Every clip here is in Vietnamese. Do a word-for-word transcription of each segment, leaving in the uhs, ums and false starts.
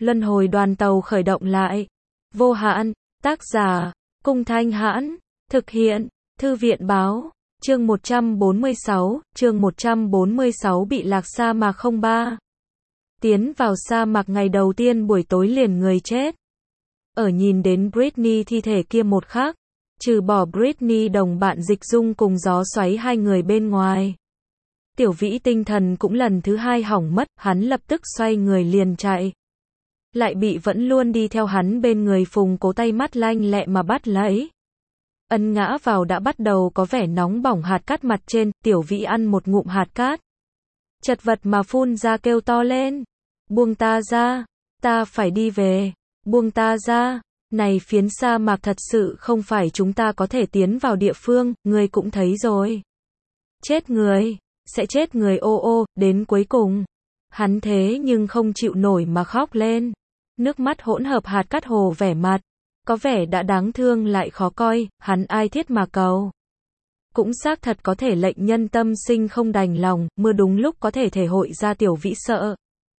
Luân hồi đoàn tàu khởi động lại. Vô hạn, tác giả, Cung Thanh Hãn, thực hiện, Thư viện báo, chương một trăm bốn mươi sáu, chương một trăm bốn mươi sáu bị lạc sa mạc không ba. Tiến vào sa mạc ngày đầu tiên buổi tối liền người chết. Ở nhìn đến Britney thi thể kia một khắc, trừ bỏ Britney đồng bạn Dịch Dung cùng gió xoáy hai người bên ngoài. Tiểu Vĩ tinh thần cũng lần thứ hai hỏng mất, hắn lập tức xoay người liền chạy. Lại bị vẫn luôn đi theo hắn bên người Phùng Cố tay mắt lanh lẹ mà bắt lấy. Ân ngã vào đã bắt đầu có vẻ nóng bỏng hạt cát mặt trên, Tiểu Vĩ ăn một ngụm hạt cát. Chật vật mà phun ra kêu to lên. Buông ta ra, ta phải đi về, buông ta ra, này phiến sa mạc thật sự không phải chúng ta có thể tiến vào địa phương, người cũng thấy rồi. Chết người, sẽ chết người ô ô, đến cuối cùng. Hắn thế nhưng không chịu nổi mà khóc lên. Nước mắt hỗn hợp hạt cát hồ vẻ mặt. Có vẻ đã đáng thương lại khó coi, hắn ai thiết mà cầu. Cũng xác thật có thể lệnh nhân tâm sinh không đành lòng, mưa đúng lúc có thể thể hội ra Tiểu Vĩ sợ.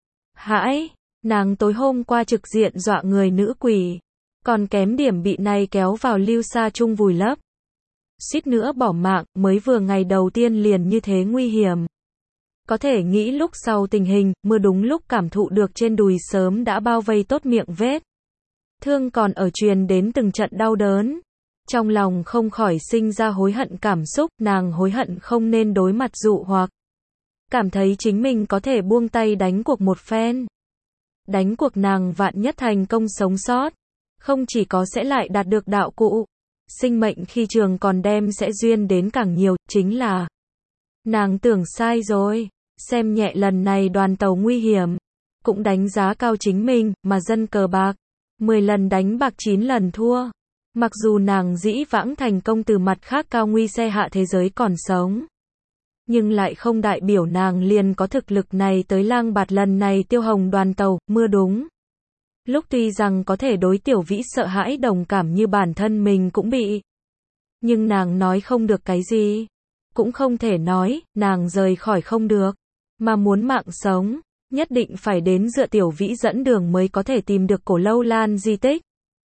Hãi, nàng tối hôm qua trực diện dọa người nữ quỷ. Còn kém điểm bị này kéo vào lưu sa chung vùi lấp. Suýt nữa bỏ mạng, mới vừa ngày đầu tiên liền như thế nguy hiểm. Có thể nghĩ lúc sau tình hình, mưa đúng lúc cảm thụ được trên đùi sớm đã bao vây tốt miệng vết. Thương còn ở truyền đến từng trận đau đớn. Trong lòng không khỏi sinh ra hối hận cảm xúc, nàng hối hận không nên đối mặt dụ hoặc. Cảm thấy chính mình có thể buông tay đánh cuộc một phen. Đánh cuộc nàng vạn nhất thành công sống sót. Không chỉ có sẽ lại đạt được đạo cụ. Sinh mệnh khi trường còn đem sẽ duyên đến càng nhiều, chính là nàng tưởng sai rồi. Xem nhẹ lần này đoàn tàu nguy hiểm. Cũng đánh giá cao chính mình, mà dân cờ bạc. mười lần đánh bạc chín lần thua. Mặc dù nàng dĩ vãng thành công từ mặt khác cao nguy xe hạ thế giới còn sống. Nhưng lại không đại biểu nàng liền có thực lực này tới lang bạt lần này tiêu hồng đoàn tàu, mưa đúng. Lúc tuy rằng có thể đối Tiểu Vĩ sợ hãi đồng cảm như bản thân mình cũng bị. Nhưng nàng nói không được cái gì. Cũng không thể nói, nàng rời khỏi không được. Mà muốn mạng sống, nhất định phải đến dựa Tiểu Vĩ dẫn đường mới có thể tìm được cổ lâu lan di tích.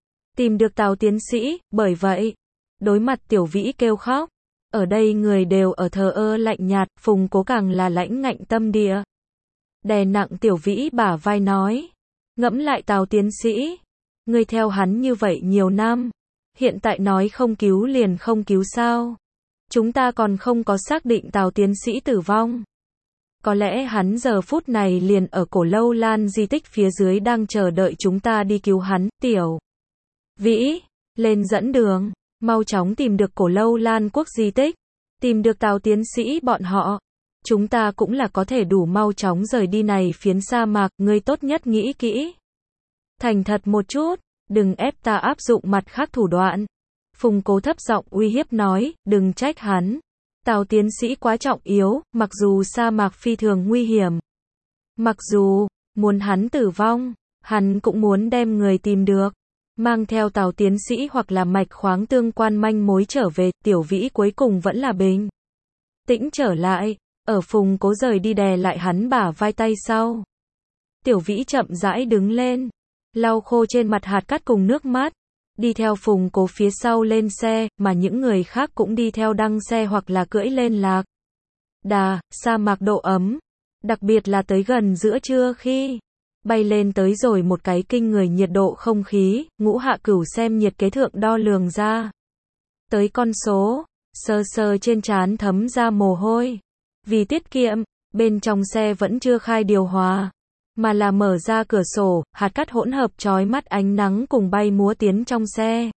Tìm được Tào tiến sĩ, bởi vậy, đối mặt Tiểu Vĩ kêu khóc. Ở đây người đều ở thờ ơ lạnh nhạt, Phùng Cố càng là lãnh ngạnh tâm địa. Đè nặng Tiểu Vĩ bả vai nói. Ngẫm lại Tào tiến sĩ. Ngươi theo hắn như vậy nhiều năm. Hiện tại nói không cứu liền không cứu sao. Chúng ta còn không có xác định Tào tiến sĩ tử vong. Có lẽ hắn giờ phút này liền ở cổ lâu lan di tích phía dưới đang chờ đợi chúng ta đi cứu hắn. Tiểu Vĩ, lên dẫn đường, mau chóng tìm được cổ lâu lan quốc di tích, tìm được Tào tiến sĩ bọn họ. Chúng ta cũng là có thể đủ mau chóng rời đi này phiến sa mạc, ngươi tốt nhất nghĩ kỹ. Thành thật một chút, đừng ép ta áp dụng mặt khác thủ đoạn. Phùng Cố thấp giọng uy hiếp nói, đừng trách hắn. Tào tiến sĩ quá trọng yếu, mặc dù sa mạc phi thường nguy hiểm. Mặc dù, muốn hắn tử vong, hắn cũng muốn đem người tìm được. Mang theo Tào tiến sĩ hoặc là mạch khoáng tương quan manh mối trở về, Tiểu Vĩ cuối cùng vẫn là bình tĩnh trở lại. Ở Phùng Cố rời đi đè lại hắn bả vai tay sau. Tiểu Vĩ chậm rãi đứng lên. Lau khô trên mặt hạt cát cùng nước mắt. Đi theo Phùng Cố phía sau lên xe, mà những người khác cũng đi theo đăng xe hoặc là cưỡi lên lạc đà, sa mạc độ ấm. Đặc biệt là tới gần giữa trưa khi bay lên tới rồi một cái kinh người nhiệt độ không khí, Ngũ Hạ Cửu xem nhiệt kế thượng đo lường ra. Tới con số, sơ sơ trên trán thấm ra mồ hôi. Vì tiết kiệm, bên trong xe vẫn chưa khai điều hòa, mà là mở ra cửa sổ, hạt cát hỗn hợp chói mắt ánh nắng cùng bay múa tiến trong xe.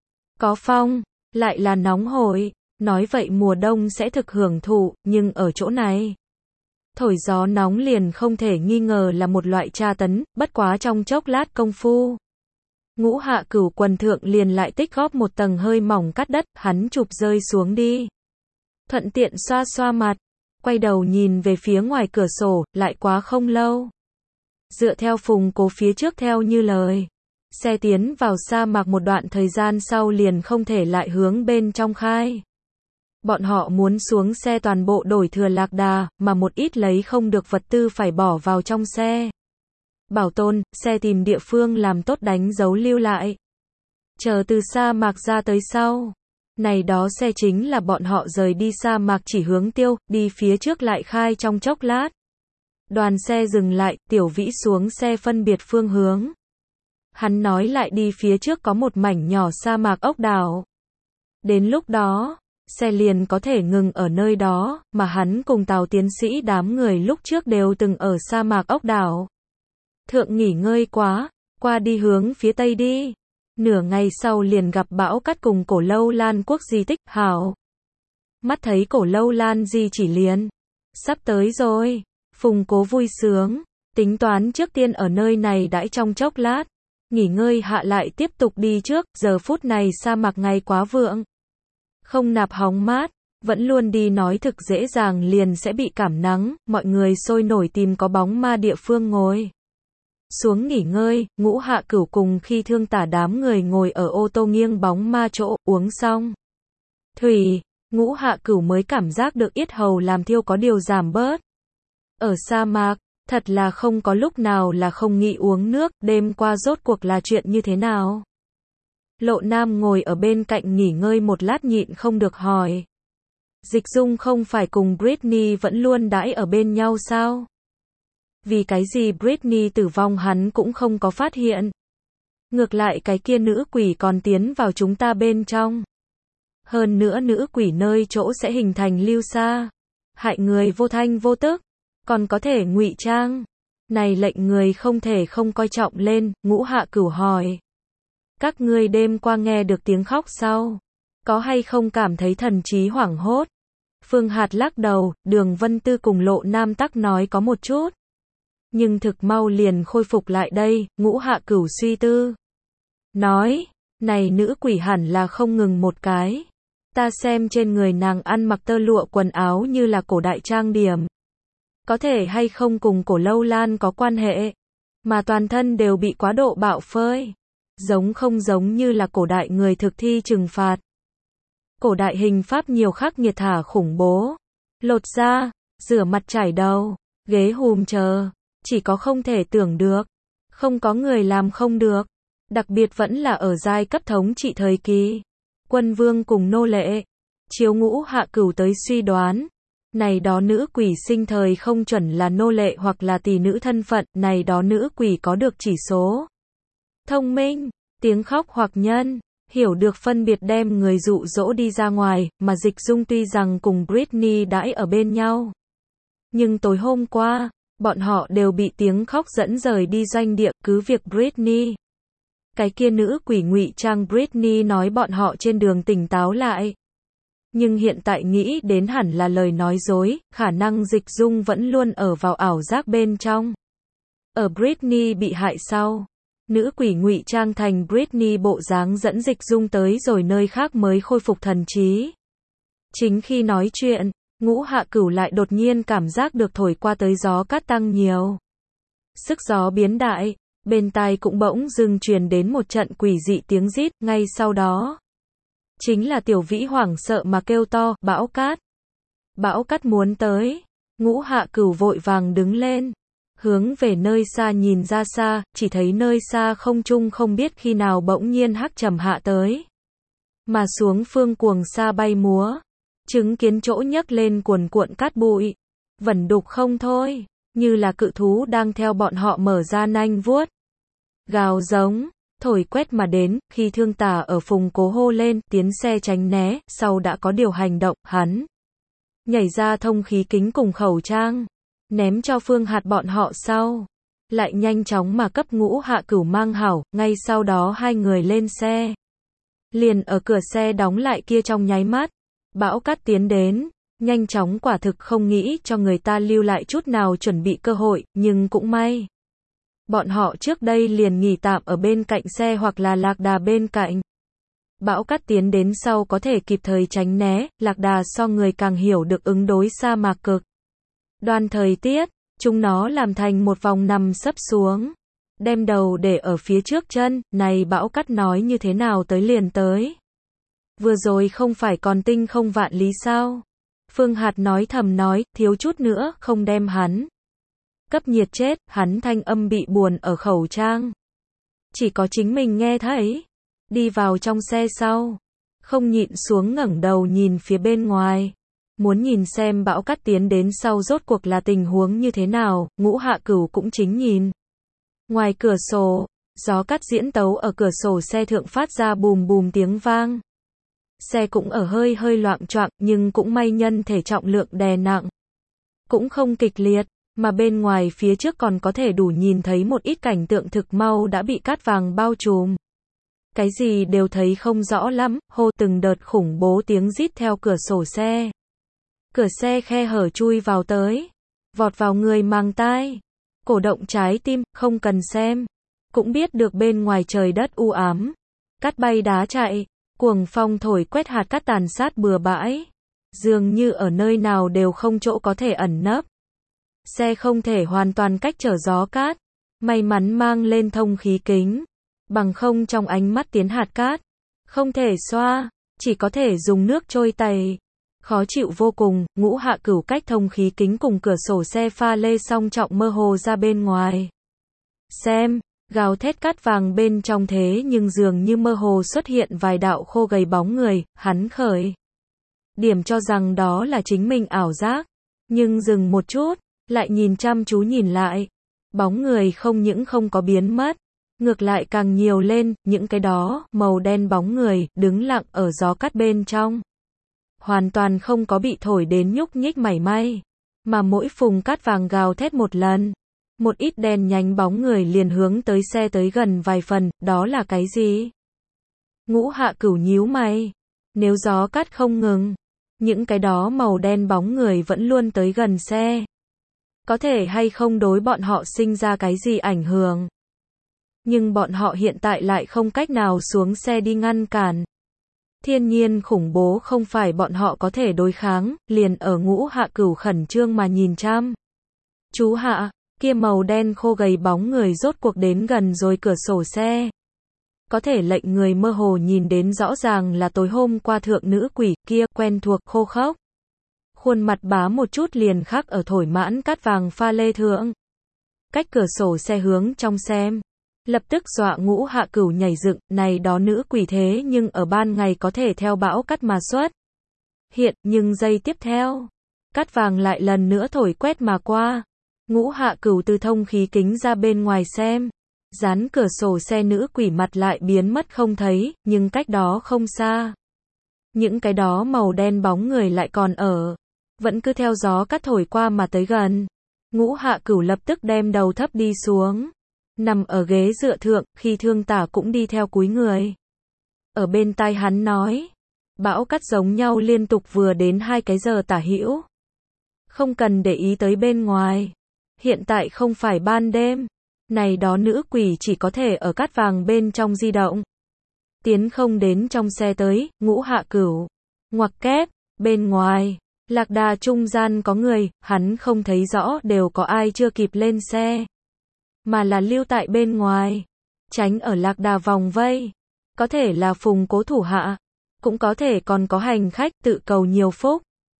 Có phong, lại là nóng hổi, nói vậy mùa đông sẽ thực hưởng thụ, nhưng ở chỗ này, thổi gió nóng liền không thể nghi ngờ là một loại tra tấn, bất quá trong chốc lát công phu. Ngũ Hạ Cửu quần thượng liền lại tích góp một tầng hơi mỏng cát đất, hắn chụp rơi xuống đi. Thuận tiện xoa xoa mặt. Quay đầu nhìn về phía ngoài cửa sổ, lại quá không lâu. Dựa theo Phùng Cố phía trước theo như lời. Xe tiến vào sa mạc một đoạn thời gian sau liền không thể lại hướng bên trong khai. Bọn họ muốn xuống xe toàn bộ đổi thừa lạc đà, mà một ít lấy không được vật tư phải bỏ vào trong xe. bảo tồn, xe tìm địa phương làm tốt đánh dấu lưu lại. Chờ từ sa mạc ra tới sau. Này đó xe chính là bọn họ rời đi sa mạc chỉ hướng tiêu, đi phía trước lại khai trong chốc lát. Đoàn xe dừng lại, Tiểu Vĩ xuống xe phân biệt phương hướng. Hắn nói lại đi phía trước có một mảnh nhỏ sa mạc ốc đảo. Đến lúc đó, xe liền có thể ngừng ở nơi đó, mà hắn cùng Tào tiến sĩ đám người lúc trước đều từng ở sa mạc ốc đảo. Thượng nghỉ ngơi quá, qua đi hướng phía tây đi. Nửa ngày sau liền gặp Bão Cát cùng Cổ Lâu Lan quốc di tích, hảo. Mắt thấy Cổ Lâu Lan di chỉ liền. Sắp tới rồi. Phùng Cố vui sướng. Tính toán trước tiên ở nơi này đãi trong chốc lát. Nghỉ ngơi hạ lại tiếp tục đi trước, giờ phút này sa mạc ngày quá vượng. Không nạp hóng mát, vẫn luôn đi nói thực dễ dàng liền sẽ bị cảm nắng, mọi người sôi nổi tìm có bóng ma địa phương ngồi. Xuống nghỉ ngơi, Ngũ Hạ Cửu cùng Khi Thương Tả đám người ngồi ở ô tô nghiêng bóng ma chỗ, uống xong thủy, Ngũ Hạ Cửu mới cảm giác được yết hầu làm thiêu có điều giảm bớt. Ở sa mạc, thật là không có lúc nào là không nghĩ uống nước, đêm qua rốt cuộc là chuyện như thế nào? Lộ Nam ngồi ở bên cạnh nghỉ ngơi một lát nhịn không được hỏi. Dịch Dung không phải cùng Britney vẫn luôn đãi ở bên nhau sao? Vì cái gì Britney tử vong hắn cũng không có phát hiện. Ngược lại cái kia nữ quỷ còn tiến vào chúng ta bên trong. Hơn nữa nữ quỷ nơi chỗ sẽ hình thành lưu sa. Hại người vô thanh vô tức. Còn có thể ngụy trang. Này lệnh người không thể không coi trọng lên, Ngũ Hạ Cửu hỏi. Các ngươi đêm qua nghe được tiếng khóc sao? Có hay không cảm thấy thần trí hoảng hốt? Phương Hạt lắc đầu, Đường Vân Tư cùng Lộ Nam Tắc nói có một chút. Nhưng thực mau liền khôi phục lại đây, Ngũ Hạ Cửu suy tư. Nói, này nữ quỷ hẳn là không ngừng một cái. Ta xem trên người nàng ăn mặc tơ lụa quần áo như là cổ đại trang điểm. Có thể hay không cùng Cổ Lâu Lan có quan hệ. Mà toàn thân đều bị quá độ bạo phơi. Giống không giống như là cổ đại người thực thi trừng phạt. Cổ đại hình pháp nhiều khắc nghiệt thả khủng bố. Lột da, rửa mặt trải đầu, ghế hùm chờ. Chỉ có không thể tưởng được. Không có người làm không được. Đặc biệt vẫn là ở giai cấp thống trị thời kỳ. Quân vương cùng nô lệ. Chiếu Ngũ Hạ Cửu tới suy đoán. Này đó nữ quỷ sinh thời không chuẩn là nô lệ hoặc là tỷ nữ thân phận. Này đó nữ quỷ có được chỉ số. Thông minh, tiếng khóc hoặc nhân. Hiểu được phân biệt đem người dụ dỗ đi ra ngoài. Mà Dịch Dung tuy rằng cùng Britney đãi ở bên nhau. Nhưng tối hôm qua. Bọn họ đều bị tiếng khóc dẫn rời đi doanh địa, cứ việc Britney. Cái kia nữ quỷ ngụy trang Britney nói bọn họ trên đường tỉnh táo lại. Nhưng hiện tại nghĩ đến hẳn là lời nói dối, khả năng Dịch Dung vẫn luôn ở vào ảo giác bên trong. Ở Britney bị hại sau, nữ quỷ ngụy trang thành Britney bộ dáng dẫn Dịch Dung tới rồi nơi khác mới khôi phục thần trí. Chính khi nói chuyện, Ngũ Hạ Cửu lại đột nhiên cảm giác được thổi qua tới gió cát tăng nhiều. Sức gió biến đại, bên tai cũng bỗng dưng truyền đến một trận quỷ dị tiếng rít, ngay sau đó. Chính là Tiểu Vĩ hoảng sợ mà kêu to, bão cát. Bão cát muốn tới. Ngũ Hạ Cửu vội vàng đứng lên. Hướng về nơi xa nhìn ra xa, chỉ thấy nơi xa không trung không biết khi nào bỗng nhiên hắc trầm hạ tới. Mà xuống phương cuồng sa bay múa. Chứng kiến chỗ nhấc lên cuồn cuộn cát bụi. Vẩn đục không thôi. Như là cự thú đang theo bọn họ mở ra nanh vuốt. Gào giống. Thổi quét mà đến. Khi Thương Tả ở Phùng Cố hô lên. Tiến xe tránh né. Sau đã có điều hành động. Hắn nhảy ra thông khí kính cùng khẩu trang. Ném cho Phương Hạt bọn họ sau. Lại nhanh chóng mà cấp Ngũ Hạ Cửu mang hảo. Ngay sau đó hai người lên xe. Liền ở cửa xe đóng lại kia trong nháy mắt. Bão cát tiến đến, nhanh chóng quả thực không nghĩ cho người ta lưu lại chút nào chuẩn bị cơ hội, nhưng cũng may. Bọn họ trước đây liền nghỉ tạm ở bên cạnh xe hoặc là Lạc Đà bên cạnh. Bão cát tiến đến sau có thể kịp thời tránh né, Lạc Đà so người càng hiểu được ứng đối sa mạc cực. Đoan thời tiết, chúng nó làm thành một vòng nằm sấp xuống. Đem đầu để ở phía trước chân, này bão cát nói như thế nào tới liền tới. Vừa rồi không phải còn tinh không vạn lý sao? Phương Hạt nói thầm nói, thiếu chút nữa, không đem hắn. Cấp nhiệt chết, hắn thanh âm bị buồn ở khẩu trang. Chỉ có chính mình nghe thấy. Đi vào trong xe sau. Không nhịn xuống ngẩng đầu nhìn phía bên ngoài. Muốn nhìn xem bão cát tiến đến sau rốt cuộc là tình huống như thế nào, Ngũ Hạ Cửu cũng chính nhìn. Ngoài cửa sổ, gió cát diễn tấu ở cửa sổ xe thượng phát ra bùm bùm tiếng vang. Xe cũng ở hơi hơi loạng choạng, nhưng cũng may nhân thể trọng lượng đè nặng. Cũng không kịch liệt, mà bên ngoài phía trước còn có thể đủ nhìn thấy một ít cảnh tượng thực mau đã bị cát vàng bao trùm. Cái gì đều thấy không rõ lắm, hô từng đợt khủng bố tiếng rít theo cửa sổ xe. Cửa xe khe hở chui vào tới, vọt vào người mang tai, cổ động trái tim, không cần xem. Cũng biết được bên ngoài trời đất u ám, cát bay đá chạy, cuồng phong thổi quét hạt cát tàn sát bừa bãi. Dường như ở nơi nào đều không chỗ có thể ẩn nấp. Xe không thể hoàn toàn cách trở gió cát, may mắn mang lên thông khí kính, bằng không trong ánh mắt tiến hạt cát, không thể xoa, chỉ có thể dùng nước trôi tẩy. Khó chịu vô cùng, Ngũ Hạ Cửu cách thông khí kính cùng cửa sổ xe pha lê song trọng mơ hồ ra bên ngoài. Xem, gào thét cát vàng bên trong thế nhưng dường như mơ hồ xuất hiện vài đạo khô gầy bóng người, hắn khởi điểm cho rằng đó là chính mình ảo giác, nhưng dừng một chút, lại nhìn chăm chú nhìn lại, bóng người không những không có biến mất, ngược lại càng nhiều lên, những cái đó, màu đen bóng người, đứng lặng ở gió cát bên trong. Hoàn toàn không có bị thổi đến nhúc nhích mảy may, mà mỗi phùng cát vàng gào thét một lần, một ít đen nhánh bóng người liền hướng tới xe tới gần vài phần, đó là cái gì? Ngũ Hạ Cửu nhíu mày, nếu gió cát không ngừng, những cái đó màu đen bóng người vẫn luôn tới gần xe. Có thể hay không đối bọn họ sinh ra cái gì ảnh hưởng? Nhưng bọn họ hiện tại lại không cách nào xuống xe đi ngăn cản. Thiên nhiên khủng bố không phải bọn họ có thể đối kháng, liền ở Ngũ Hạ Cửu khẩn trương mà nhìn chăm. Chú hạ, kia màu đen khô gầy bóng người rốt cuộc đến gần rồi cửa sổ xe. Có thể lệnh người mơ hồ nhìn đến rõ ràng là tối hôm qua thượng nữ quỷ kia quen thuộc khô khốc. Khuôn mặt bá một chút liền khắc ở thổi mãn cát vàng pha lê thượng. Cách cửa sổ xe hướng trong xem. Lập tức dọa Ngũ Hạ Cửu nhảy dựng, này đó nữ quỷ thế nhưng ở ban ngày có thể theo bão cát mà xuất. Hiện, nhưng giây tiếp theo, cát vàng lại lần nữa thổi quét mà qua. Ngũ Hạ Cửu từ thông khí kính ra bên ngoài xem. Dán cửa sổ xe nữ quỷ mặt lại biến mất không thấy, nhưng cách đó không xa. Những cái đó màu đen bóng người lại còn ở. Vẫn cứ theo gió cát thổi qua mà tới gần. Ngũ Hạ Cửu lập tức đem đầu thấp đi xuống. Nằm ở ghế dựa thượng, khi Thương Tả cũng đi theo cúi người. Ở bên tai hắn nói. Bão cát giống nhau liên tục vừa đến hai cái giờ tả hữu. Không cần để ý tới bên ngoài. Hiện tại không phải ban đêm. Này đó nữ quỷ chỉ có thể ở cát vàng bên trong di động. Tiến không đến trong xe tới, Ngũ Hạ Cửu. Ngoặc kép, bên ngoài. Lạc đà trung gian có người, hắn không thấy rõ đều có ai chưa kịp lên xe. Mà là lưu tại bên ngoài. Tránh ở lạc đà vòng vây. Có thể là phùng cố thủ hạ. Cũng có thể còn có hành khách tự cầu nhiều phúc.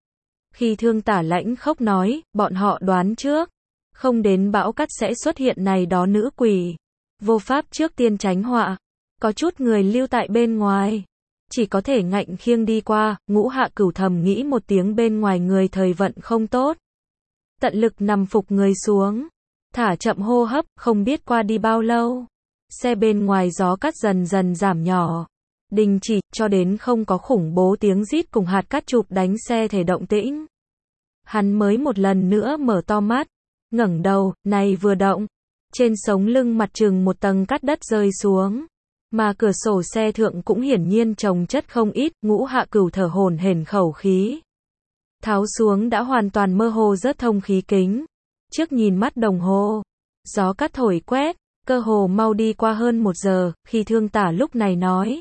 Khi Thương Tả lãnh khốc nói, bọn họ đoán trước. Không đến bão cát sẽ xuất hiện này đó nữ quỷ. Vô pháp trước tiên tránh họa. Có chút người lưu tại bên ngoài. Chỉ có thể ngạnh khiêng đi qua, Ngũ Hạ Cửu thầm nghĩ một tiếng bên ngoài người thời vận không tốt. Tận lực nằm phục người xuống. Thả chậm hô hấp, không biết qua đi bao lâu. Xe bên ngoài gió cát dần dần giảm nhỏ. Đình chỉ, cho đến không có khủng bố tiếng rít cùng hạt cát chụp đánh xe thể động tĩnh. Hắn mới một lần nữa mở to mắt. Ngẩng đầu, này vừa động. Trên sống lưng mặt chừng một tầng cát đất rơi xuống. Mà cửa sổ xe thượng cũng hiển nhiên chồng chất không ít, Ngũ Hạ Cửu thở hổn hển khẩu khí. Tháo xuống đã hoàn toàn mơ hồ rớt thông khí kính. Trước nhìn mắt đồng hồ. Gió cát thổi quét, cơ hồ mau đi qua hơn một giờ, khi Thương Tả lúc này nói.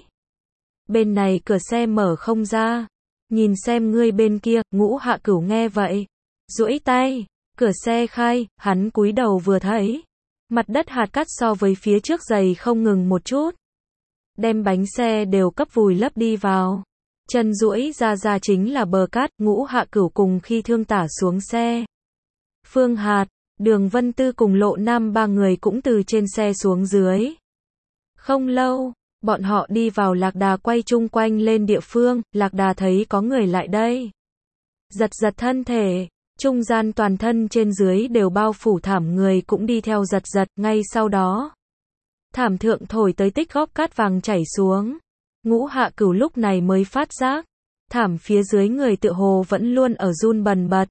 Bên này cửa xe mở không ra. Nhìn xem ngươi bên kia, Ngũ Hạ Cửu nghe vậy. Duỗi tay, cửa xe khai, hắn cúi đầu vừa thấy. Mặt đất hạt cát so với phía trước dày không ngừng một chút. Đem bánh xe đều cấp vùi lấp đi vào. Chân duỗi ra ra chính là bờ cát, Ngũ Hạ Cửu cùng khi Thương Tả xuống xe. Phương Hạt, Đường Vân Tư cùng Lộ Nam ba người cũng từ trên xe xuống dưới. Không lâu, bọn họ đi vào lạc đà quay chung quanh lên địa phương, lạc đà thấy có người lại đây. Giật giật thân thể, trung gian toàn thân trên dưới đều bao phủ thảm, người cũng đi theo giật giật, ngay sau đó. Thảm thượng thổi tới tích góp cát vàng chảy xuống. Ngũ Hạ Cửu lúc này mới phát giác, thảm phía dưới người tựa hồ vẫn luôn ở run bần bật.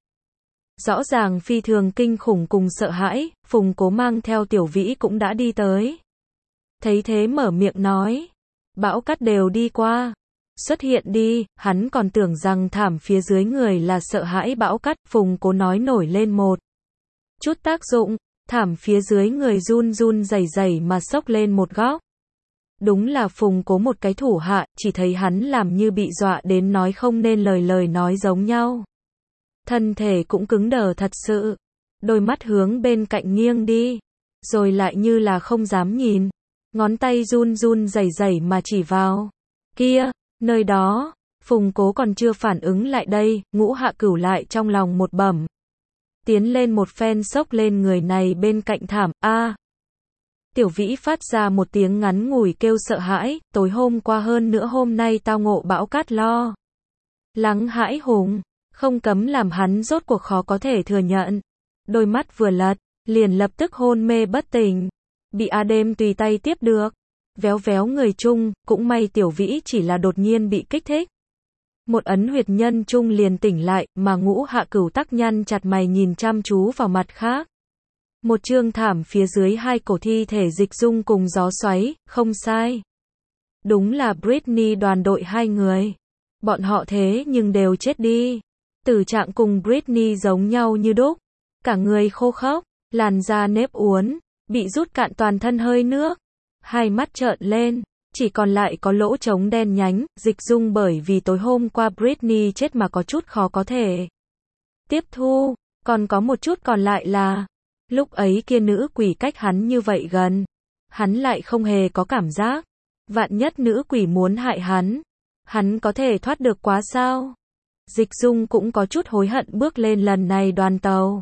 Rõ ràng phi thường kinh khủng cùng sợ hãi, Phùng Cố mang theo Tiểu Vĩ cũng đã đi tới. Thấy thế mở miệng nói, bão cát đều đi qua, xuất hiện đi, hắn còn tưởng rằng thảm phía dưới người là sợ hãi bão cát, Phùng Cố nói nổi lên một chút tác dụng, thảm phía dưới người run run rẩy rẩy mà xốc lên một góc. Đúng là Phùng Cố một cái thủ hạ, chỉ thấy hắn làm như bị dọa đến nói không nên lời, lời nói giống nhau. Thân thể cũng cứng đờ thật sự, đôi mắt hướng bên cạnh nghiêng đi, rồi lại như là không dám nhìn, ngón tay run run rẩy rẩy mà chỉ vào kia, nơi đó. Phùng Cố còn chưa phản ứng lại đây, Ngũ Hạ Cửu lại trong lòng một bẩm, tiến lên một phen xốc lên người này bên cạnh thảm. A, Tiểu Vĩ phát ra một tiếng ngắn ngủi kêu sợ hãi, tối hôm qua hơn nữa hôm nay tao ngộ bão cát lo lắng hãi hùng, không cấm làm hắn rốt cuộc khó có thể thừa nhận. Đôi mắt vừa lật, liền lập tức hôn mê bất tỉnh, bị A Đêm tùy tay tiếp được, véo véo người chung, cũng may Tiểu Vĩ chỉ là đột nhiên bị kích thích. Một ấn huyệt nhân chung liền tỉnh lại, mà Ngũ Hạ Cửu tắc nhăn chặt mày nhìn chăm chú vào mặt khác. Một chương thảm phía dưới hai cổ thi thể Dịch Dung cùng Gió Xoáy, không sai. Đúng là Britney đoàn đội hai người. Bọn họ thế nhưng đều chết đi. Tử trạng cùng Britney giống nhau như đúc. Cả người khô khốc, làn da nếp uốn, bị rút cạn toàn thân hơi nước. Hai mắt trợn lên, chỉ còn lại có lỗ trống đen nhánh. Dịch Dung bởi vì tối hôm qua Britney chết mà có chút khó có thể tiếp thu. Còn có một chút còn lại là, lúc ấy kia nữ quỷ cách hắn như vậy gần, hắn lại không hề có cảm giác. Vạn nhất nữ quỷ muốn hại hắn, hắn có thể thoát được quá sao? Dịch Dung cũng có chút hối hận bước lên lần này đoàn tàu.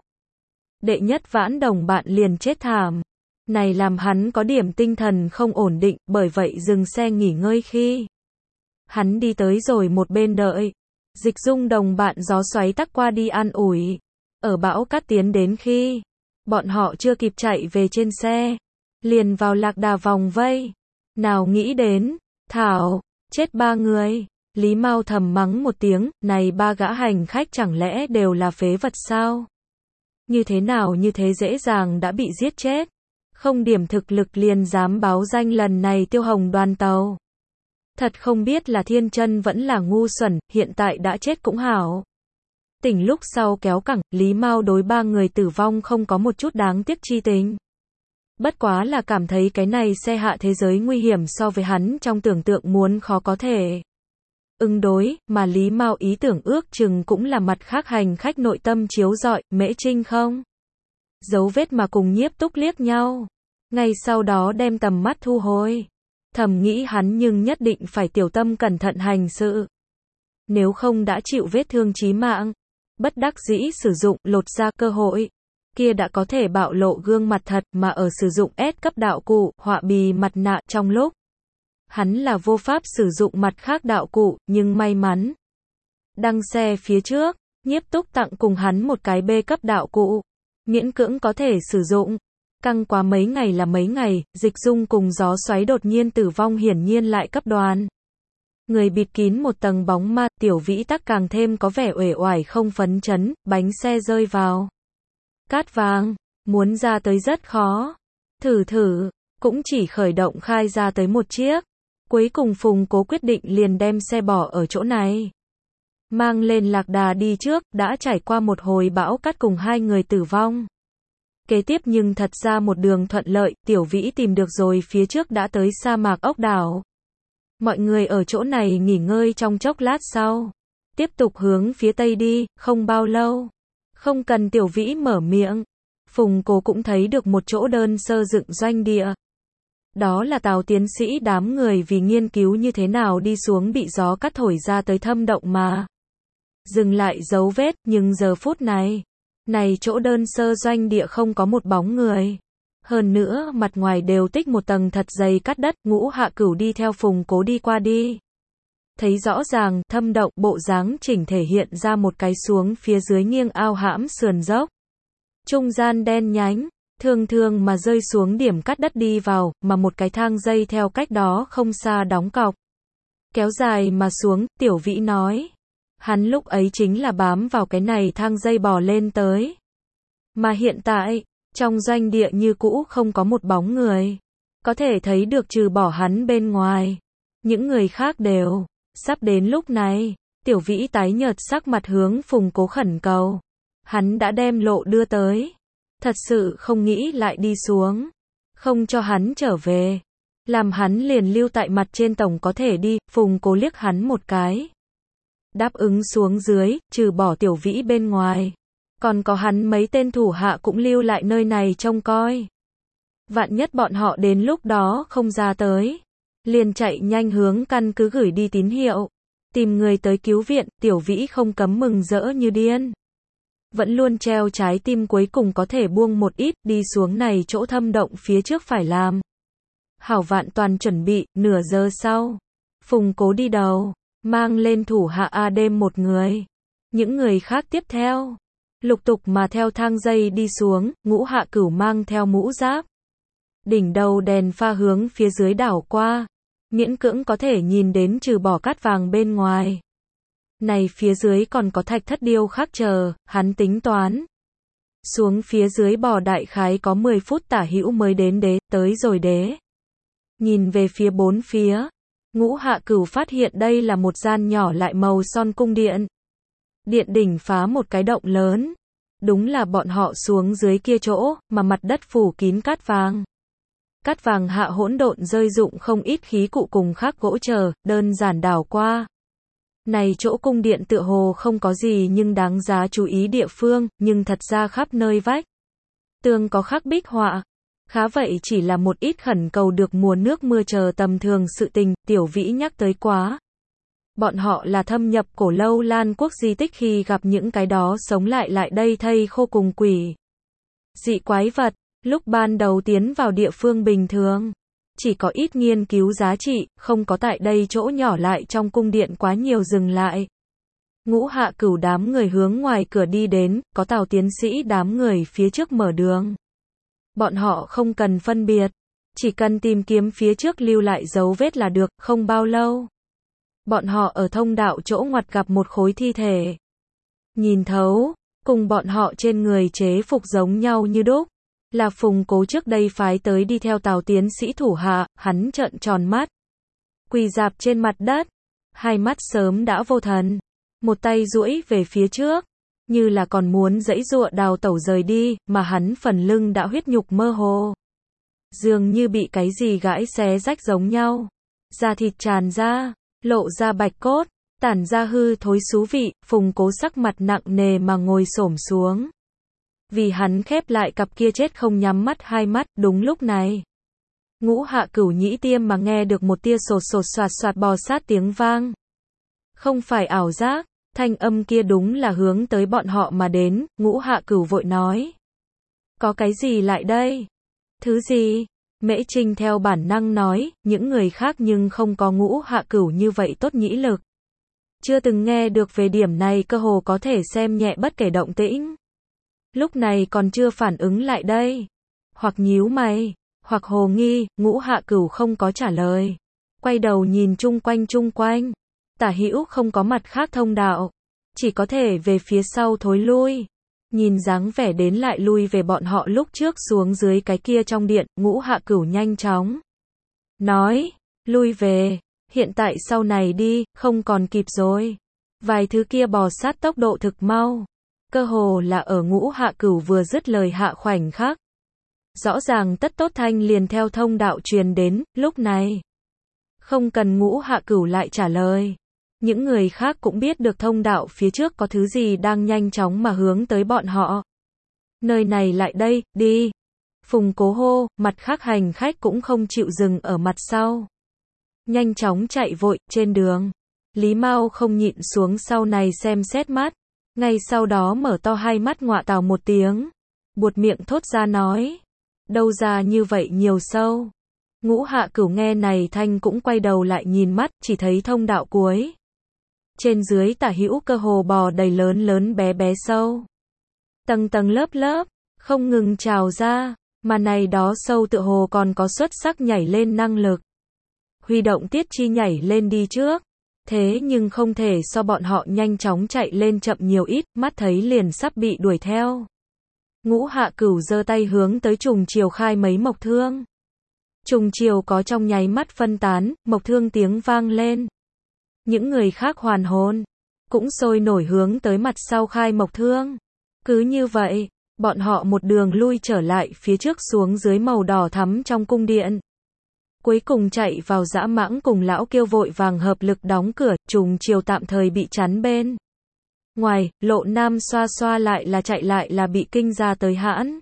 Đệ nhất vãn đồng bạn liền chết thảm. Này làm hắn có điểm tinh thần không ổn định, bởi vậy dừng xe nghỉ ngơi khi hắn đi tới rồi một bên đợi. Dịch Dung đồng bạn Gió Xoáy tắc qua đi an ủi. Ở bão cát tiến đến khi bọn họ chưa kịp chạy về trên xe, liền vào lạc đà vòng vây. Nào nghĩ đến, thảo, chết ba người. Lý Mao thầm mắng một tiếng, này ba gã hành khách chẳng lẽ đều là phế vật sao? Như thế nào như thế dễ dàng đã bị giết chết? Không điểm thực lực liền dám báo danh lần này tiêu hồng đoàn tàu. Thật không biết là thiên chân vẫn là ngu xuẩn, hiện tại đã chết cũng hảo. Tỉnh lúc sau kéo cẳng, Lý Mao đối ba người tử vong không có một chút đáng tiếc chi tình. Bất quá là cảm thấy cái này xe hạ thế giới nguy hiểm so với hắn trong tưởng tượng muốn khó có thể ứng đối, mà Lý Mao ý tưởng ước chừng cũng là mặt khác hành khách nội tâm chiếu rọi. Mễ Trinh không dấu vết mà cùng Nhiếp Túc liếc nhau, ngay sau đó đem tầm mắt thu hồi, thầm nghĩ hắn nhưng nhất định phải tiểu tâm cẩn thận hành sự, nếu không đã chịu vết thương chí mạng. Bất đắc dĩ sử dụng lột ra cơ hội, kia đã có thể bạo lộ gương mặt thật, mà ở sử dụng S cấp đạo cụ, họa bì mặt nạ trong lúc hắn là vô pháp sử dụng mặt khác đạo cụ, nhưng may mắn. Đăng xe phía trước, Nhiếp Túc tặng cùng hắn một cái B cấp đạo cụ, miễn cưỡng có thể sử dụng. Căng quá mấy ngày là mấy ngày, Dịch Dung cùng Gió Xoáy đột nhiên tử vong hiển nhiên lại cấp đoàn người bịt kín một tầng bóng ma. Tiểu Vĩ tắc càng thêm có vẻ uể oải không phấn chấn, bánh xe rơi vào cát vàng, muốn ra tới rất khó. Thử thử, cũng chỉ khởi động khai ra tới một chiếc. Cuối cùng Phùng Cố quyết định liền đem xe bỏ ở chỗ này, mang lên lạc đà đi trước. Đã trải qua một hồi bão cát cùng hai người tử vong kế tiếp, nhưng thật ra một đường thuận lợi. Tiểu Vĩ tìm được rồi phía trước đã tới sa mạc ốc đảo. Mọi người ở chỗ này nghỉ ngơi trong chốc lát sau, tiếp tục hướng phía tây đi. Không bao lâu, không cần Tiểu Vĩ mở miệng, Phùng Cố cũng thấy được một chỗ đơn sơ dựng doanh địa. Đó là Tào tiến sĩ đám người vì nghiên cứu như thế nào đi xuống bị gió cắt thổi ra tới thâm động mà dừng lại dấu vết, nhưng giờ phút này, Này chỗ đơn sơ doanh địa không có một bóng người. Hơn nữa, mặt ngoài đều tích một tầng thật dày cát đất, Ngũ Hạ Cửu đi theo Phùng Cố đi qua đi. Thấy rõ ràng, thâm động, bộ dáng chỉnh thể hiện ra một cái xuống phía dưới nghiêng ao hãm sườn dốc. Trung gian đen nhánh, thường thường mà rơi xuống điểm cắt đất đi vào, mà một cái thang dây theo cách đó không xa đóng cọc. Kéo dài mà xuống, Tiểu Vĩ nói. Hắn lúc ấy chính là bám vào cái này thang dây bò lên tới. Mà hiện tại, trong doanh địa như cũ không có một bóng người. Có thể thấy được trừ bỏ hắn bên ngoài. Những người khác đều. Sắp đến lúc này, Tiểu Vĩ tái nhợt sắc mặt hướng Phùng Cố khẩn cầu. Hắn đã đem lộ đưa tới. Thật sự không nghĩ lại đi xuống. Không cho hắn trở về. Làm hắn liền lưu tại mặt trên tổng có thể đi, Phùng Cố liếc hắn một cái. Đáp ứng xuống dưới, trừ bỏ Tiểu Vĩ bên ngoài. Còn có hắn mấy tên thủ hạ cũng lưu lại nơi này trông coi. Vạn nhất bọn họ đến lúc đó không ra tới. Liền chạy nhanh hướng căn cứ gửi đi tín hiệu. Tìm người tới cứu viện, Tiểu Vĩ không cấm mừng rỡ như điên. Vẫn luôn treo trái tim cuối cùng có thể buông một ít, đi xuống này chỗ thâm động phía trước phải làm. Hảo vạn toàn chuẩn bị, nửa giờ sau. Phùng Cố đi đầu, mang lên thủ hạ A đêm một người. Những người khác tiếp theo. Lục tục mà theo thang dây đi xuống, Ngũ Hạ Cửu mang theo mũ giáp. Đỉnh đầu đèn pha hướng phía dưới đảo qua. Miễn cưỡng có thể nhìn đến trừ bỏ cát vàng bên ngoài. Này phía dưới còn có thạch thất điêu khắc chờ, hắn tính toán. Xuống phía dưới bò đại khái có mười phút tả hữu mới đến đế, tới rồi đế. Nhìn về phía bốn phía. Ngũ Hạ Cửu phát hiện đây là một gian nhỏ lại màu son cung điện. Điện đỉnh phá một cái động lớn. Đúng là bọn họ xuống dưới kia chỗ, mà mặt đất phủ kín cát vàng. Cát vàng hạ hỗn độn rơi rụng không ít khí cụ cùng khắc gỗ chờ, đơn giản đảo qua. Này chỗ cung điện tựa hồ không có gì nhưng đáng giá chú ý địa phương, nhưng thật ra khắp nơi vách. Tường có khắc bích họa. Khá vậy chỉ là một ít khẩn cầu được mùa nước mưa chờ tầm thường sự tình, Tiểu Vĩ nhắc tới quá. Bọn họ là thâm nhập cổ lâu Lan quốc di tích khi gặp những cái đó sống lại lại đây thây khô cùng quỷ. Dị quái vật, lúc ban đầu tiến vào địa phương bình thường. Chỉ có ít nghiên cứu giá trị, không có tại đây chỗ nhỏ lại trong cung điện quá nhiều dừng lại. Ngũ Hạ Cửu đám người hướng ngoài cửa đi đến, có Tào tiến sĩ đám người phía trước mở đường. Bọn họ không cần phân biệt, chỉ cần tìm kiếm phía trước lưu lại dấu vết là được, không bao lâu. Bọn họ ở thông đạo chỗ ngoặt gặp một khối thi thể. Nhìn thấu, cùng bọn họ trên người chế phục giống nhau như đúc. Là Phùng Cố trước đây phái tới đi theo Tào tiến sĩ thủ hạ, hắn trợn tròn mắt. Quỳ dạp trên mặt đất, hai mắt sớm đã vô thần. Một tay duỗi về phía trước, như là còn muốn giãy giụa đào tẩu rời đi, mà hắn phần lưng đã huyết nhục mơ hồ. Dường như bị cái gì gãi xé rách giống nhau. Da thịt tràn ra, lộ ra bạch cốt, tản ra hư thối xú vị, Phùng Cố sắc mặt nặng nề mà ngồi xổm xuống. Vì hắn khép lại cặp kia chết không nhắm mắt hai mắt, đúng lúc này. Ngũ Hạ Cửu nhĩ tiêm mà nghe được một tia sột sột soạt soạt bò sát tiếng vang. Không phải ảo giác, thanh âm kia đúng là hướng tới bọn họ mà đến, Ngũ Hạ Cửu vội nói. Có cái gì lại đây? Thứ gì? Mễ Trinh theo bản năng nói, những người khác nhưng không có Ngũ Hạ Cửu như vậy tốt nhĩ lực. Chưa từng nghe được về điểm này cơ hồ có thể xem nhẹ bất kể động tĩnh. Lúc này còn chưa phản ứng lại đây. Hoặc nhíu mày, hoặc hồ nghi, Ngũ Hạ Cửu không có trả lời. Quay đầu nhìn chung quanh chung quanh. Tả hữu không có mặt khác thông đạo. Chỉ có thể về phía sau thối lui. Nhìn dáng vẻ đến lại lui về bọn họ lúc trước xuống dưới cái kia trong điện, Ngũ Hạ Cửu nhanh chóng. Nói, lui về, hiện tại sau này đi, không còn kịp rồi. Vài thứ kia bò sát tốc độ thực mau. Cơ hồ là ở Ngũ Hạ Cửu vừa dứt lời hạ khoảnh khắc. Rõ ràng tất tốt thanh liền theo thông đạo truyền đến, lúc này. Không cần Ngũ Hạ Cửu lại trả lời. Những người khác cũng biết được thông đạo phía trước có thứ gì đang nhanh chóng mà hướng tới bọn họ. Nơi này lại đây, đi. Phùng Cố hô, mặt khác hành khách cũng không chịu dừng ở mặt sau. Nhanh chóng chạy vội, trên đường. Lý Mao không nhịn xuống sau này xem xét mắt. Ngay sau đó mở to hai mắt ngọa tào một tiếng, buột miệng thốt ra nói, đâu ra như vậy nhiều sâu. Ngũ Hạ Cửu nghe này thanh cũng quay đầu lại nhìn mắt, chỉ thấy thông đạo cuối. Trên dưới tả hữu cơ hồ bò đầy lớn lớn bé bé sâu. Tầng tầng lớp lớp, không ngừng trào ra, mà này đó sâu tựa hồ còn có xuất sắc nhảy lên năng lực. Huy động tiết chi nhảy lên đi trước. Thế nhưng không thể so bọn họ nhanh chóng chạy lên chậm nhiều ít, mắt thấy liền sắp bị đuổi theo. Ngũ Hạ Cửu giơ tay hướng tới trùng chiều khai mấy mộc thương. Trùng chiều có trong nháy mắt phân tán, mộc thương tiếng vang lên. Những người khác hoàn hồn, cũng sôi nổi hướng tới mặt sau khai mộc thương. Cứ như vậy, bọn họ một đường lui trở lại phía trước xuống dưới màu đỏ thắm trong cung điện. Cuối cùng chạy vào Dã Mãng cùng Lão Kiêu vội vàng hợp lực đóng cửa, trùng chiều tạm thời bị chắn bên. Ngoài, Lộ Nam xoa xoa lại là chạy lại là bị kinh ra tới hãn.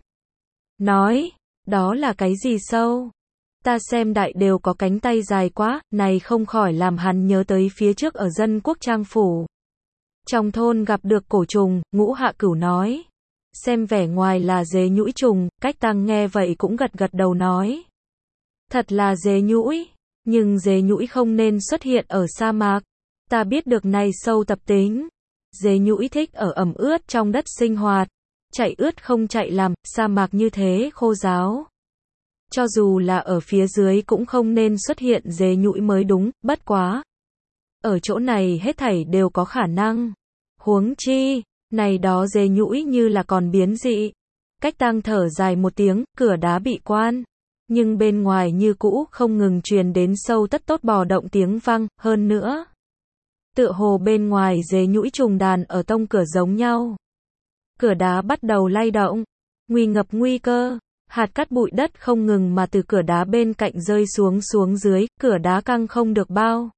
Nói, đó là cái gì sâu? Ta xem đại đều có cánh tay dài quá, này không khỏi làm hắn nhớ tới phía trước ở Dân Quốc Trang Phủ. Trong thôn gặp được cổ trùng, Ngũ Hạ Cửu nói. Xem vẻ ngoài là dế nhũi trùng, Cách Tăng nghe vậy cũng gật gật đầu nói. Thật là dế nhũi, nhưng dế nhũi không nên xuất hiện ở sa mạc. Ta biết được này sâu tập tính. Dế nhũi thích ở ẩm ướt trong đất sinh hoạt. Chạy ướt không chạy làm, sa mạc như thế khô ráo. Cho dù là ở phía dưới cũng không nên xuất hiện dế nhũi mới đúng, bất quá. Ở chỗ này hết thảy đều có khả năng. Huống chi, này đó dế nhũi như là còn biến dị. Cách Tăng thở dài một tiếng, cửa đá bị quan. Nhưng bên ngoài như cũ không ngừng truyền đến sâu tất tốt bò động tiếng vang, hơn nữa. Tựa hồ bên ngoài dế nhũi trùng đàn ở tông cửa giống nhau. Cửa đá bắt đầu lay động, nguy ngập nguy cơ, hạt cát bụi đất không ngừng mà từ cửa đá bên cạnh rơi xuống xuống dưới, cửa đá căng không được bao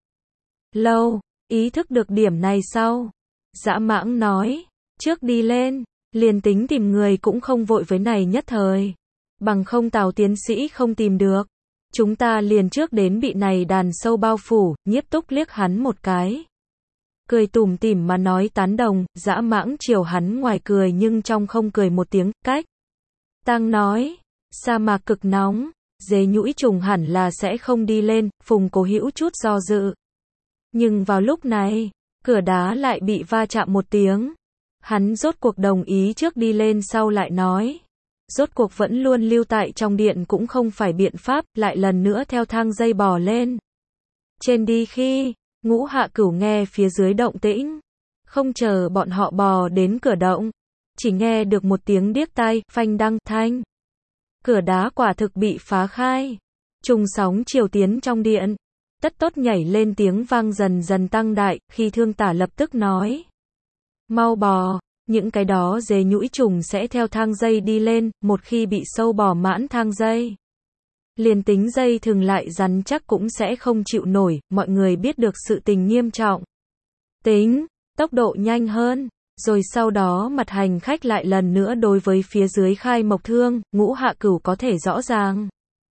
lâu, ý thức được điểm này sau. Dã Mãng nói, trước đi lên, liền tính tìm người cũng không vội với này nhất thời. Bằng không Tào tiến sĩ không tìm được. Chúng ta liền trước đến bị này đàn sâu bao phủ, Nhiếp Túc liếc hắn một cái. Cười tủm tỉm mà nói tán đồng, Dã Mãng chiều hắn ngoài cười nhưng trong không cười một tiếng, Cách Tăng nói, sa mạc cực nóng, dế nhũi trùng hẳn là sẽ không đi lên, Phùng Cố Hữu chút do dự. Nhưng vào lúc này, cửa đá lại bị va chạm một tiếng. Hắn rốt cuộc đồng ý trước đi lên sau lại nói. Rốt cuộc vẫn luôn lưu tại trong điện cũng không phải biện pháp, lại lần nữa theo thang dây bò lên. Trên đi khi, Ngũ Hạ Cửu nghe phía dưới động tĩnh. Không chờ bọn họ bò đến cửa động. Chỉ nghe được một tiếng điếc tai, phanh đăng, thanh. Cửa đá quả thực bị phá khai. Trùng sóng chiều tiến trong điện. Tất tốt nhảy lên tiếng vang dần dần tăng đại, khi Thương Tả lập tức nói. Mau bò, những cái đó dế nhũi trùng sẽ theo thang dây đi lên, một khi bị sâu bò mãn thang dây. Liền tính dây thường lại rắn chắc cũng sẽ không chịu nổi, mọi người biết được sự tình nghiêm trọng. Tính, tốc độ nhanh hơn, rồi sau đó mặt hành khách lại lần nữa đối với phía dưới khai mộc thương, Ngũ Hạ Cửu có thể rõ ràng.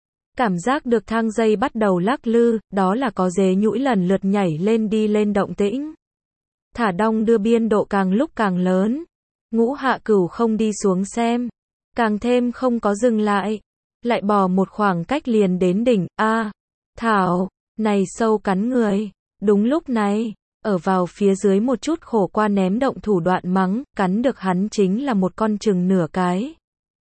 Cảm giác được thang dây bắt đầu lắc lư, đó là có dế nhũi lần lượt nhảy lên đi lên động tĩnh. Thả đong đưa biên độ càng lúc càng lớn. Ngũ Hạ Cửu không đi xuống xem. Càng thêm không có dừng lại. Lại bò một khoảng cách liền đến đỉnh. A à, Thảo, này sâu cắn người. Đúng lúc này, ở vào phía dưới một chút khổ qua ném động thủ đoạn mắng, cắn được hắn chính là một con chừng nửa cái.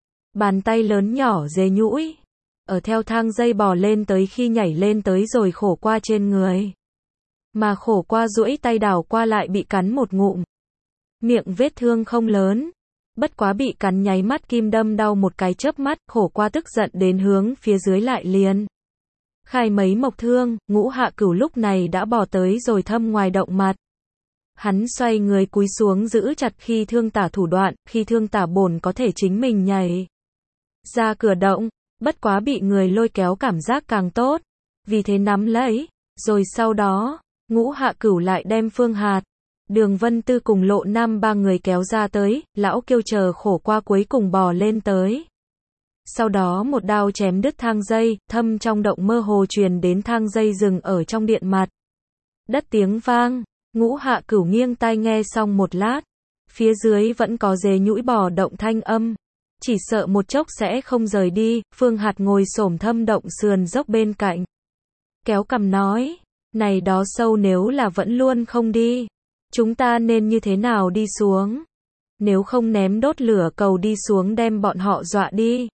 Bàn tay lớn nhỏ dế nhũi. Ở theo thang dây bò lên tới khi nhảy lên tới rồi khổ qua trên người. Mà khổ qua duỗi tay đảo qua lại bị cắn một ngụm. Miệng vết thương không lớn. Bất quá bị cắn nháy mắt kim đâm đau một cái chớp mắt, khổ qua tức giận đến hướng phía dưới lại liền. Khai mấy mộc thương, Ngũ Hạ Cửu lúc này đã bò tới rồi thâm ngoài động mặt. Hắn xoay người cúi xuống giữ chặt khi Thương Tả thủ đoạn, khi Thương Tả bổn có thể chính mình nhảy ra cửa động, bất quá bị người lôi kéo cảm giác càng tốt. Vì thế nắm lấy, rồi sau đó, Ngũ Hạ Cửu lại đem Phương Hạt, Đường Vân Tư cùng Lộ Nam ba người kéo ra tới, Lão Kiêu chờ khổ qua cuối cùng bò lên tới. Sau đó một đao chém đứt thang dây, thâm trong động mơ hồ truyền đến thang dây dừng ở trong điện mặt. Đất tiếng vang, Ngũ Hạ Cửu nghiêng tai nghe xong một lát. Phía dưới vẫn có dế nhũi bò động thanh âm. Chỉ sợ một chốc sẽ không rời đi, Phương Hạt ngồi xổm thâm động sườn dốc bên cạnh. Kéo cằm nói, này đó sâu nếu là vẫn luôn không đi. Chúng ta nên như thế nào đi xuống? Nếu không ném đốt lửa cầu đi xuống đem bọn họ dọa đi.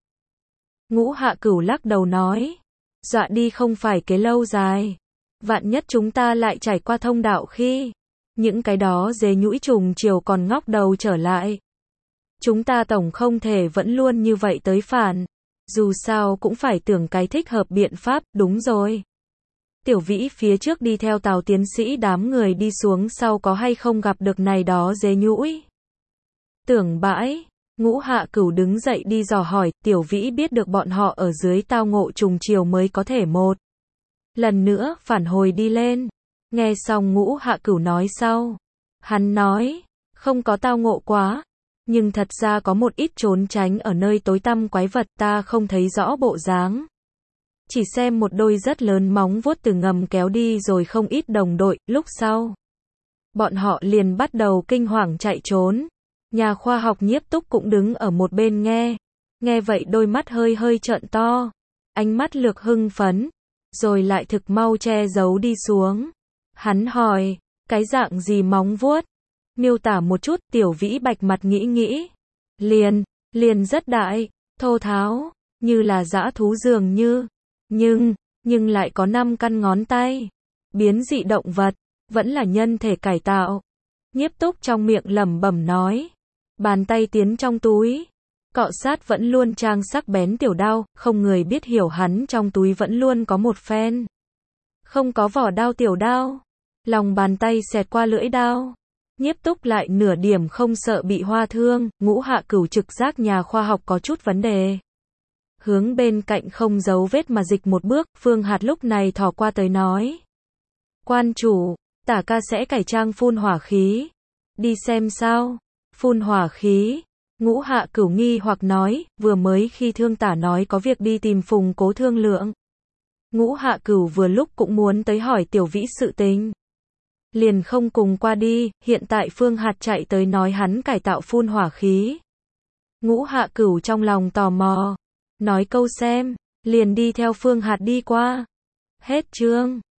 Ngũ Hạ Cửu lắc đầu nói, dọa đi không phải cái lâu dài. Vạn nhất chúng ta lại trải qua thông đạo khi, những cái đó dế nhũi trùng chiều còn ngóc đầu trở lại. Chúng ta tổng không thể vẫn luôn như vậy tới phản. Dù sao cũng phải tưởng cái thích hợp biện pháp, đúng rồi. Tiểu Vĩ phía trước đi theo Tào tiến sĩ đám người đi xuống sau có hay không gặp được này đó dế nhũi? Tưởng bãi, Ngũ Hạ Cửu đứng dậy đi dò hỏi, Tiểu Vĩ biết được bọn họ ở dưới tao ngộ trùng chiều mới có thể một lần nữa phản hồi đi lên. Nghe xong Ngũ Hạ Cửu nói sau, hắn nói, không có tao ngộ quá, nhưng thật ra có một ít trốn tránh ở nơi tối tăm quái vật ta không thấy rõ bộ dáng. Chỉ xem một đôi rất lớn móng vuốt từ ngầm kéo đi rồi không ít đồng đội, lúc sau. Bọn họ liền bắt đầu kinh hoàng chạy trốn. Nhà khoa học Nhiếp Túc cũng đứng ở một bên nghe. Nghe vậy đôi mắt hơi hơi trợn to. Ánh mắt lược hưng phấn. Rồi lại thực mau che giấu đi xuống. Hắn hỏi, cái dạng gì móng vuốt? Miêu tả một chút, Tiểu Vĩ bạch mặt nghĩ nghĩ. Liền, liền rất đại, thô tháo, như là dã thú dường như. Nhưng, nhưng lại có năm căn ngón tay. Biến dị động vật, vẫn là nhân thể cải tạo. Nhiếp Túc trong miệng lẩm bẩm nói. Bàn tay tiến trong túi. Cọ sát vẫn luôn trang sắc bén tiểu đao, không người biết hiểu hắn trong túi vẫn luôn có một phen. Không có vỏ đao tiểu đao. Lòng bàn tay xẹt qua lưỡi đao. Nhiếp Túc lại nửa điểm không sợ bị hoa thương, Ngũ Hạ Cửu trực giác nhà khoa học có chút vấn đề. Hướng bên cạnh không giấu vết mà dịch một bước, Phương Hạt lúc này thò qua tới nói. Quan chủ, Tả ca sẽ cải trang phun hỏa khí. Đi xem sao? Phun hỏa khí. Ngũ Hạ Cửu nghi hoặc nói, vừa mới khi Thương Tả nói có việc đi tìm Phùng Cố thương lượng. Ngũ Hạ Cửu vừa lúc cũng muốn tới hỏi Tiểu Vĩ sự tình. Liền không cùng qua đi, hiện tại Phương Hạt chạy tới nói hắn cải tạo phun hỏa khí. Ngũ Hạ Cửu trong lòng tò mò. Nói câu xem, liền đi theo Phương Hạt đi qua. Hết chương.